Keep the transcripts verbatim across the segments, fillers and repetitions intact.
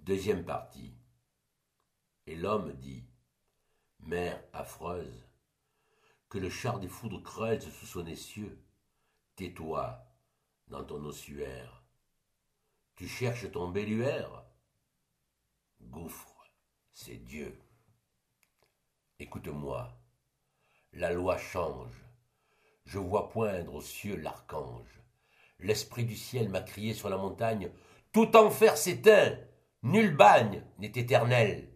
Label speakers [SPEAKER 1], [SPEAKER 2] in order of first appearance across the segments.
[SPEAKER 1] Deuxième partie. Et l'homme dit, mer affreuse, que le char des foudres creuse sous son essieu, tais-toi dans ton ossuaire. Tu cherches ton belluaire? Gouffre, c'est Dieu. Écoute-moi, la loi change. Je vois poindre aux cieux l'archange. L'esprit du ciel m'a crié sur la montagne, tout enfer s'éteint, nul bagne n'est éternel.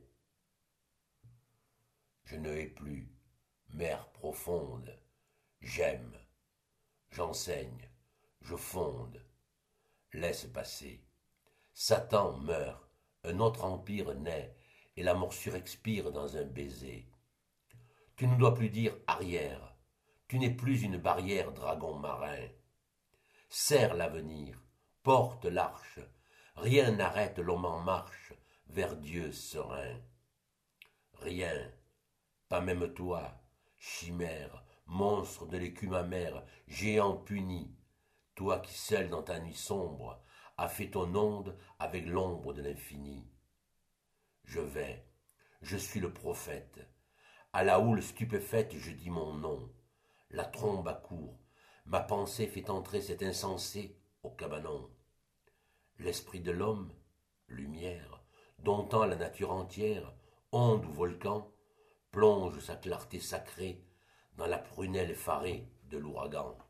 [SPEAKER 1] Je ne hais plus, mer profonde, j'aime, j'enseigne, je fonde. Laisse passer. Satan meurt, un autre empire naît, et la morsure expire dans un baiser. Tu ne dois plus dire arrière, tu n'es plus une barrière, dragon marin. Serre l'avenir, porte l'arche, rien n'arrête l'homme en marche vers Dieu serein. Rien, pas même toi, chimère, monstre de l'écume amère, géant puni, toi qui seul dans ta nuit sombre as fait ton onde avec l'ombre de l'infini. Je vais, je suis le prophète, à la houle stupéfaite je dis mon nom, la trombe accourt, ma pensée fait entrer cet insensé au cabanon. L'esprit de l'homme, lumière, domptant la nature entière, onde ou volcan, plonge sa clarté sacrée dans la prunelle effarée de l'ouragan.